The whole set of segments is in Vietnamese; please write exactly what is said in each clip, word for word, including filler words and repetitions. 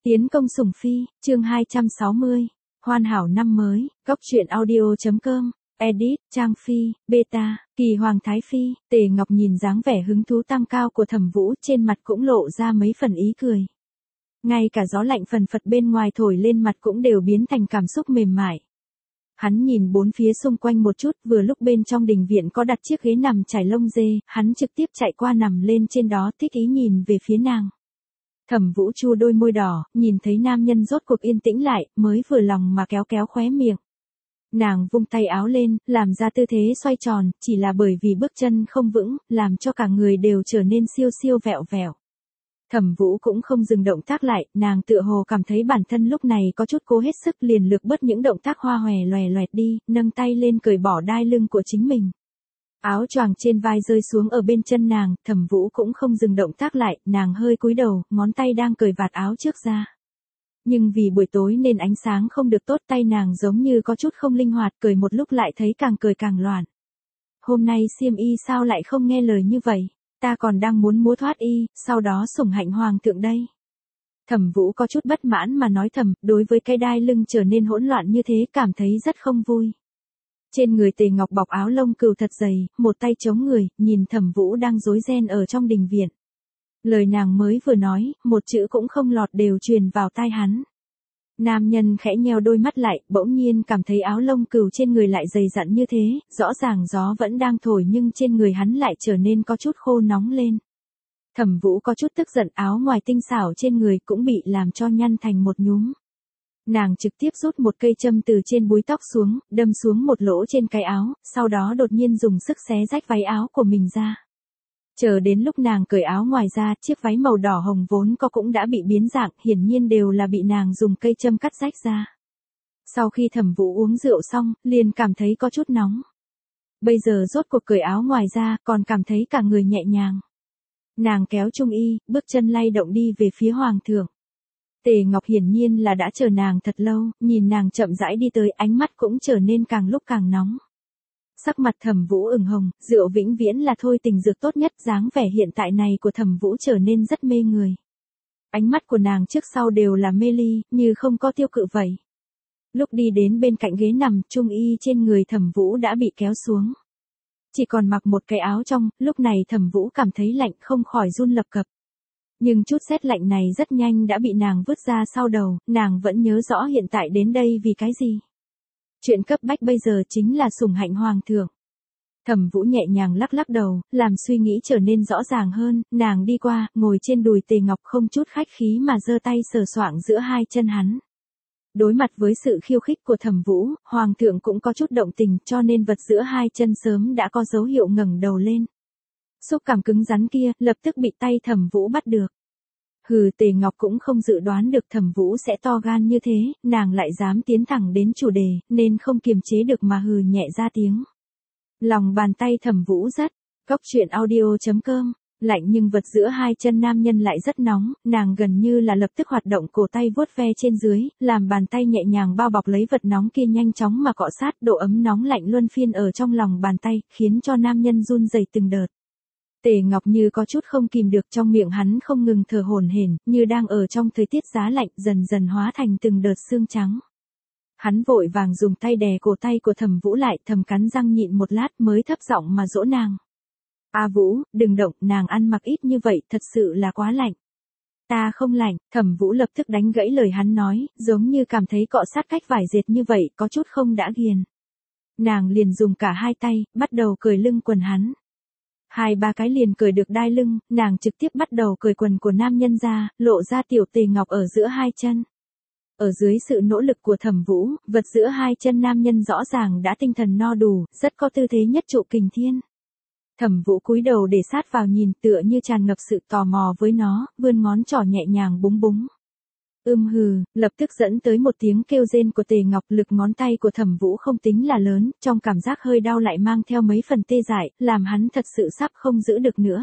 Tiến công sủng phi, chương hai trăm sáu mươi. Hoàn hảo năm mới, góc truyện audio.com, edit, Trang Phi, beta, Kỳ Hoàng Thái Phi. Tề Ngọc nhìn dáng vẻ hứng thú tăng cao của Thẩm Vũ, trên mặt cũng lộ ra mấy phần ý cười. Ngay cả gió lạnh phần phật bên ngoài thổi lên mặt cũng đều biến thành cảm xúc mềm mại. Hắn nhìn bốn phía xung quanh một chút, vừa lúc bên trong đình viện có đặt chiếc ghế nằm trải lông dê, hắn trực tiếp chạy qua nằm lên trên đó, thích ý nhìn về phía nàng. Thẩm Vũ chua đôi môi đỏ, nhìn thấy nam nhân rốt cuộc yên tĩnh lại, mới vừa lòng mà kéo kéo khóe miệng. Nàng vung tay áo lên, làm ra tư thế xoay tròn, chỉ là bởi vì bước chân không vững, làm cho cả người đều trở nên siêu siêu vẹo vẹo. Thẩm Vũ cũng không dừng động tác lại, nàng tựa hồ cảm thấy bản thân lúc này có chút cố hết sức, liền lược bớt những động tác hoa hòe loè loẹt đi, nâng tay lên cởi bỏ đai lưng của chính mình. Áo choàng trên vai rơi xuống ở bên chân nàng, Thẩm Vũ cũng không dừng động tác lại, nàng hơi cúi đầu, ngón tay đang cởi vạt áo trước ra. Nhưng vì buổi tối nên ánh sáng không được tốt, tay nàng giống như có chút không linh hoạt, cởi một lúc lại thấy càng cởi càng loạn. Hôm nay xiêm y sao lại không nghe lời như vậy, ta còn đang muốn múa thoát y, sau đó sủng hạnh hoàng thượng đây. Thẩm Vũ có chút bất mãn mà nói thầm, đối với cái đai lưng trở nên hỗn loạn như thế cảm thấy rất không vui. Trên người Tề Ngọc bọc áo lông cừu thật dày, một tay chống người, nhìn Thẩm Vũ đang rối ren ở trong đình viện. Lời nàng mới vừa nói, một chữ cũng không lọt đều truyền vào tai hắn. Nam nhân khẽ nheo đôi mắt lại, bỗng nhiên cảm thấy áo lông cừu trên người lại dày dặn như thế, rõ ràng gió vẫn đang thổi nhưng trên người hắn lại trở nên có chút khô nóng lên. Thẩm Vũ có chút tức giận, áo ngoài tinh xảo trên người cũng bị làm cho nhăn thành một nhúm. Nàng trực tiếp rút một cây châm từ trên búi tóc xuống, đâm xuống một lỗ trên cái áo, sau đó đột nhiên dùng sức xé rách váy áo của mình ra. Chờ đến lúc nàng cởi áo ngoài ra, chiếc váy màu đỏ hồng vốn có cũng đã bị biến dạng, hiển nhiên đều là bị nàng dùng cây châm cắt rách ra. Sau khi Thẩm Vũ uống rượu xong, liền cảm thấy có chút nóng. Bây giờ rốt cuộc cởi áo ngoài ra, còn cảm thấy cả người nhẹ nhàng. Nàng kéo trung y, bước chân lay động đi về phía hoàng thượng. Tề Ngọc hiển nhiên là đã chờ nàng thật lâu, nhìn nàng chậm rãi đi tới, ánh mắt cũng trở nên càng lúc càng nóng. Sắc mặt Thẩm Vũ ửng hồng, rượu vĩnh viễn là thôi tình dược tốt nhất, dáng vẻ hiện tại này của Thẩm Vũ trở nên rất mê người. Ánh mắt của nàng trước sau đều là mê ly, như không có tiêu cự vậy. Lúc đi đến bên cạnh ghế nằm, trung y trên người Thẩm Vũ đã bị kéo xuống. Chỉ còn mặc một cái áo trong, lúc này Thẩm Vũ cảm thấy lạnh không khỏi run lập cập. Nhưng chút rét lạnh này rất nhanh đã bị nàng vứt ra sau đầu, nàng vẫn nhớ rõ hiện tại đến đây vì cái gì. Chuyện cấp bách bây giờ chính là sủng hạnh hoàng thượng. Thẩm Vũ nhẹ nhàng lắc lắc đầu, làm suy nghĩ trở nên rõ ràng hơn, nàng đi qua, ngồi trên đùi Tề Ngọc không chút khách khí mà giơ tay sờ soạng giữa hai chân hắn. Đối mặt với sự khiêu khích của Thẩm Vũ, hoàng thượng cũng có chút động tình, cho nên vật giữa hai chân sớm đã có dấu hiệu ngẩng đầu lên. Xúc cảm cứng rắn kia, lập tức bị tay Thẩm Vũ bắt được. Hừ, Tề Ngọc cũng không dự đoán được Thẩm Vũ sẽ to gan như thế, nàng lại dám tiến thẳng đến chủ đề, nên không kiềm chế được mà hừ nhẹ ra tiếng. Lòng bàn tay Thẩm Vũ rất, góc truyện audio.com, lạnh nhưng vật giữa hai chân nam nhân lại rất nóng, nàng gần như là lập tức hoạt động cổ tay vuốt ve trên dưới, làm bàn tay nhẹ nhàng bao bọc lấy vật nóng kia nhanh chóng mà cọ sát, độ ấm nóng lạnh luân phiên ở trong lòng bàn tay, khiến cho nam nhân run rẩy từng đợt. Tề Ngọc như có chút không kìm được, trong miệng hắn không ngừng thở hổn hển, như đang ở trong thời tiết giá lạnh, dần dần hóa thành từng đợt xương trắng. Hắn vội vàng dùng tay đè cổ tay của Thẩm Vũ lại, thầm cắn răng nhịn một lát mới thấp giọng mà dỗ nàng. A Vũ, đừng động, nàng ăn mặc ít như vậy, thật sự là quá lạnh. Ta không lạnh, Thẩm Vũ lập tức đánh gãy lời hắn nói, giống như cảm thấy cọ sát cách vải dệt như vậy, có chút không đã ghiền. Nàng liền dùng cả hai tay, bắt đầu cởi lưng quần hắn. Hai ba cái liền cởi được đai lưng, nàng trực tiếp bắt đầu cởi quần của nam nhân ra, lộ ra tiểu Tề Ngọc ở giữa hai chân. Ở dưới sự nỗ lực của Thẩm Vũ, vật giữa hai chân nam nhân rõ ràng đã tinh thần no đủ, rất có tư thế nhất trụ kình thiên. Thẩm Vũ cúi đầu để sát vào nhìn, tựa như tràn ngập sự tò mò với nó, vươn ngón trỏ nhẹ nhàng búng búng. Ưm hừ, lập tức dẫn tới một tiếng kêu rên của Tề Ngọc, lực ngón tay của Thẩm Vũ không tính là lớn, trong cảm giác hơi đau lại mang theo mấy phần tê dại, làm hắn thật sự sắp không giữ được nữa.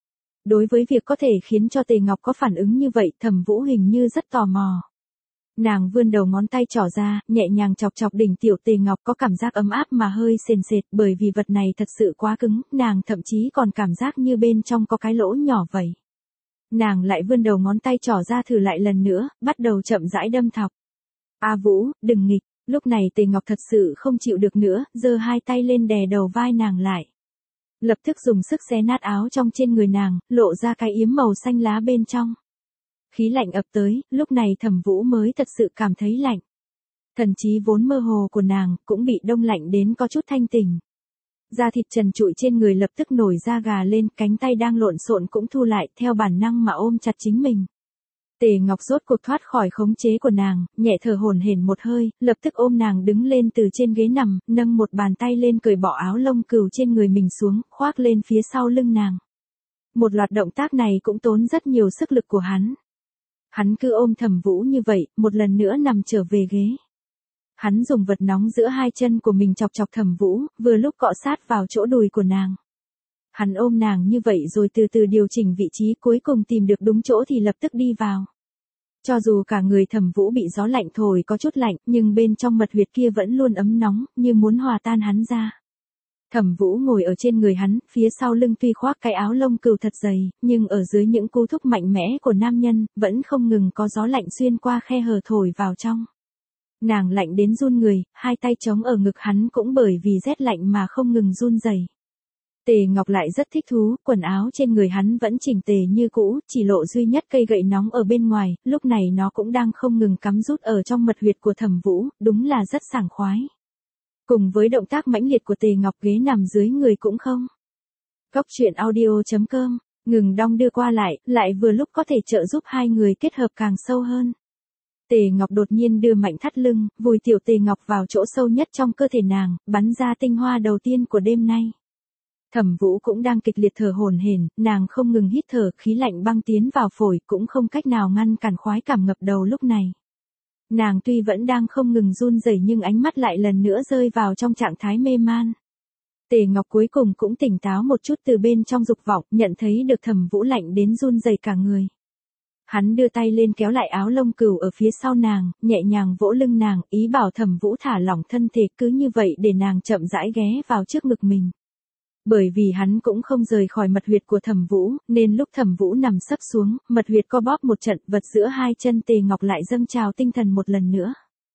Đối với việc có thể khiến cho Tề Ngọc có phản ứng như vậy, Thẩm Vũ hình như rất tò mò. Nàng vươn đầu ngón tay trỏ ra, nhẹ nhàng chọc chọc đỉnh tiểu Tề Ngọc, có cảm giác ấm áp mà hơi sền sệt, bởi vì vật này thật sự quá cứng, nàng thậm chí còn cảm giác như bên trong có cái lỗ nhỏ vậy. Nàng lại vươn đầu ngón tay trỏ ra thử lại lần nữa, bắt đầu chậm rãi đâm thọc. A Vũ, đừng nghịch. Lúc này Tề Ngọc thật sự không chịu được nữa, giơ hai tay lên đè đầu vai nàng lại. Lập tức dùng sức xé nát áo trong trên người nàng, lộ ra cái yếm màu xanh lá bên trong. Khí lạnh ập tới, lúc này Thẩm Vũ mới thật sự cảm thấy lạnh. Thần trí vốn mơ hồ của nàng, cũng bị đông lạnh đến có chút thanh tỉnh. Da thịt trần trụi trên người lập tức nổi da gà lên, cánh tay đang lộn xộn cũng thu lại, theo bản năng mà ôm chặt chính mình. Tề Ngọc rốt cuộc thoát khỏi khống chế của nàng, nhẹ thở hổn hển một hơi, lập tức ôm nàng đứng lên từ trên ghế nằm, nâng một bàn tay lên cởi bỏ áo lông cừu trên người mình xuống, khoác lên phía sau lưng nàng. Một loạt động tác này cũng tốn rất nhiều sức lực của hắn. Hắn cứ ôm Thẩm Vũ như vậy, một lần nữa nằm trở về ghế. Hắn dùng vật nóng giữa hai chân của mình chọc chọc Thẩm Vũ, vừa lúc cọ sát vào chỗ đùi của nàng. Hắn ôm nàng như vậy rồi từ từ điều chỉnh vị trí, cuối cùng tìm được đúng chỗ thì lập tức đi vào. Cho dù cả người Thẩm Vũ bị gió lạnh thổi có chút lạnh, nhưng bên trong mật huyệt kia vẫn luôn ấm nóng, như muốn hòa tan hắn ra. Thẩm Vũ ngồi ở trên người hắn, phía sau lưng tuy khoác cái áo lông cừu thật dày, nhưng ở dưới những cú thúc mạnh mẽ của nam nhân, vẫn không ngừng có gió lạnh xuyên qua khe hở thổi vào trong. Nàng lạnh đến run người, hai tay chống ở ngực hắn cũng bởi vì rét lạnh mà không ngừng run rẩy. Tề Ngọc lại rất thích thú, quần áo trên người hắn vẫn chỉnh tề như cũ, chỉ lộ duy nhất cây gậy nóng ở bên ngoài, lúc này nó cũng đang không ngừng cắm rút ở trong mật huyệt của Thẩm Vũ, đúng là rất sảng khoái. Cùng với động tác mãnh liệt của Tề Ngọc, ghế nằm dưới người cũng không. Góc truyện audio chấm com, ngừng đong đưa qua lại, lại vừa lúc có thể trợ giúp hai người kết hợp càng sâu hơn. Tề Ngọc đột nhiên đưa mạnh thắt lưng, vùi tiểu Tề Ngọc vào chỗ sâu nhất trong cơ thể nàng, bắn ra tinh hoa đầu tiên của đêm nay. Thẩm Vũ cũng đang kịch liệt thở hổn hển, nàng không ngừng hít thở, khí lạnh băng tiến vào phổi, cũng không cách nào ngăn cản khoái cảm ngập đầu lúc này. Nàng tuy vẫn đang không ngừng run rẩy nhưng ánh mắt lại lần nữa rơi vào trong trạng thái mê man. Tề Ngọc cuối cùng cũng tỉnh táo một chút từ bên trong dục vọng, nhận thấy được Thẩm Vũ lạnh đến run rẩy cả người. Hắn đưa tay lên kéo lại áo lông cừu ở phía sau nàng, nhẹ nhàng vỗ lưng nàng, ý bảo Thẩm Vũ thả lỏng thân thể, cứ như vậy để nàng chậm rãi ghé vào trước ngực mình. Bởi vì hắn cũng không rời khỏi mật huyệt của Thẩm Vũ, nên lúc Thẩm Vũ nằm sấp xuống, mật huyệt co bóp một trận, vật giữa hai chân Tề Ngọc lại dâng trào tinh thần một lần nữa.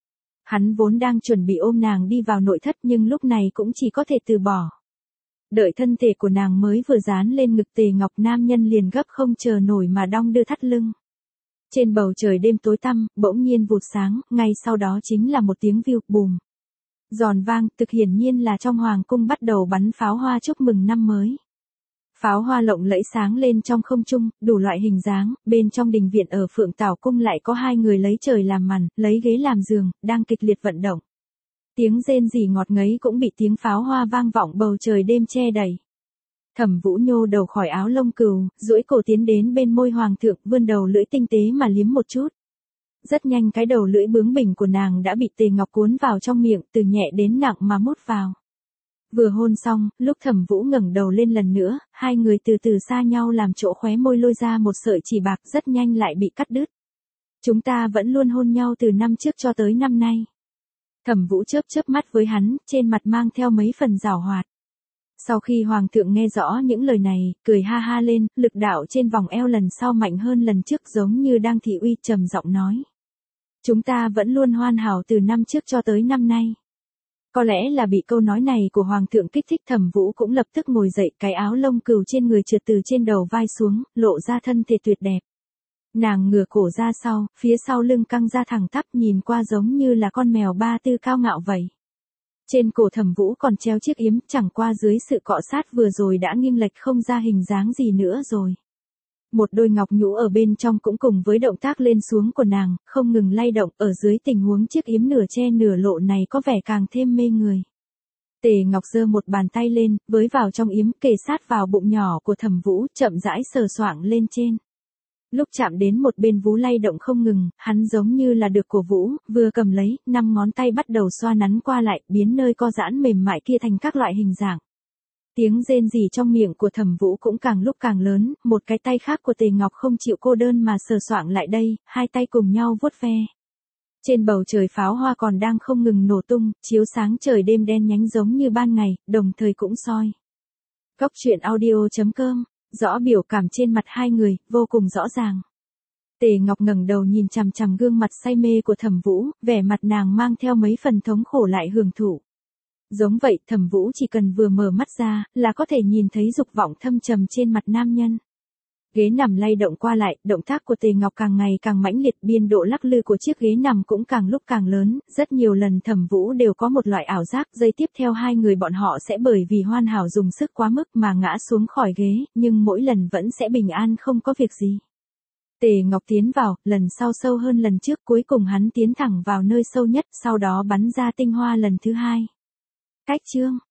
Hắn vốn đang chuẩn bị ôm nàng đi vào nội thất nhưng lúc này cũng chỉ có thể từ bỏ. Đợi thân thể của nàng mới vừa dán lên ngực Tề Ngọc, nam nhân liền gấp không chờ nổi mà đong đưa thắt lưng. Trên bầu trời đêm tối tăm, bỗng nhiên vụt sáng, ngay sau đó chính là một tiếng viu bùm. Giòn vang, thực hiển nhiên là trong hoàng cung bắt đầu bắn pháo hoa chúc mừng năm mới. Pháo hoa lộng lẫy sáng lên trong không trung, đủ loại hình dáng, bên trong đình viện ở Phượng Tảo cung lại có hai người lấy trời làm màn, lấy ghế làm giường, đang kịch liệt vận động. Tiếng rên rỉ ngọt ngấy cũng bị tiếng pháo hoa vang vọng bầu trời đêm che đầy. Thẩm Vũ nhô đầu khỏi áo lông cừu, duỗi cổ tiến đến bên môi hoàng thượng, vươn đầu lưỡi tinh tế mà liếm một chút. Rất nhanh cái đầu lưỡi bướng bỉnh của nàng đã bị Tề Ngọc cuốn vào trong miệng, từ nhẹ đến nặng mà mút vào. Vừa hôn xong, lúc Thẩm Vũ ngẩng đầu lên lần nữa, hai người từ từ xa nhau làm chỗ khóe môi lôi ra một sợi chỉ bạc, rất nhanh lại bị cắt đứt. Chúng ta vẫn luôn hôn nhau từ năm trước cho tới năm nay. Thẩm Vũ chớp chớp mắt với hắn, trên mặt mang theo mấy phần giảo hoạt. Sau khi hoàng thượng nghe rõ những lời này, cười ha ha lên, lực đạo trên vòng eo lần sau mạnh hơn lần trước, giống như đang thị uy, trầm giọng nói. Chúng ta vẫn luôn hoàn hảo từ năm trước cho tới năm nay. Có lẽ là bị câu nói này của hoàng thượng kích thích, Thẩm Vũ cũng lập tức ngồi dậy, cái áo lông cừu trên người trượt từ trên đầu vai xuống, lộ ra thân thể tuyệt đẹp. Nàng ngửa cổ ra sau, phía sau lưng căng ra thẳng tắp, nhìn qua giống như là con mèo ba tư cao ngạo vậy. Trên cổ Thẩm Vũ còn treo chiếc yếm, chẳng qua dưới sự cọ sát vừa rồi đã nghiêng lệch không ra hình dáng gì nữa rồi. Một đôi ngọc nhũ ở bên trong cũng cùng với động tác lên xuống của nàng, không ngừng lay động, ở dưới tình huống chiếc yếm nửa che nửa lộ này có vẻ càng thêm mê người. Tề Ngọc giơ một bàn tay lên, với vào trong yếm, kề sát vào bụng nhỏ của Thẩm Vũ, chậm rãi sờ soạng lên trên. Lúc chạm đến một bên vú lay động không ngừng, hắn giống như là được cổ vũ, vừa cầm lấy, năm ngón tay bắt đầu xoa nắn qua lại, biến nơi co giãn mềm mại kia thành các loại hình dạng. Tiếng rên rỉ trong miệng của Thẩm Vũ cũng càng lúc càng lớn, một cái tay khác của Tề Ngọc không chịu cô đơn mà sờ soạng lại đây, hai tay cùng nhau vuốt ve. Trên bầu trời pháo hoa còn đang không ngừng nổ tung, chiếu sáng trời đêm đen nhánh giống như ban ngày, đồng thời cũng soi. Góc truyện audio chấm com Rõ biểu cảm trên mặt hai người, vô cùng rõ ràng. Tề Ngọc ngẩng đầu nhìn chằm chằm gương mặt say mê của Thẩm Vũ, vẻ mặt nàng mang theo mấy phần thống khổ lại hưởng thụ. Giống vậy, Thẩm Vũ chỉ cần vừa mở mắt ra, là có thể nhìn thấy dục vọng thâm trầm trên mặt nam nhân. Ghế nằm lay động qua lại, động tác của Tề Ngọc càng ngày càng mãnh liệt, biên độ lắc lư của chiếc ghế nằm cũng càng lúc càng lớn, rất nhiều lần Thẩm Vũ đều có một loại ảo giác, giây tiếp theo hai người bọn họ sẽ bởi vì Hoan Hảo dùng sức quá mức mà ngã xuống khỏi ghế, nhưng mỗi lần vẫn sẽ bình an không có việc gì. Tề Ngọc tiến vào, lần sau sâu hơn lần trước, cuối cùng hắn tiến thẳng vào nơi sâu nhất, sau đó bắn ra tinh hoa lần thứ hai. Cách chương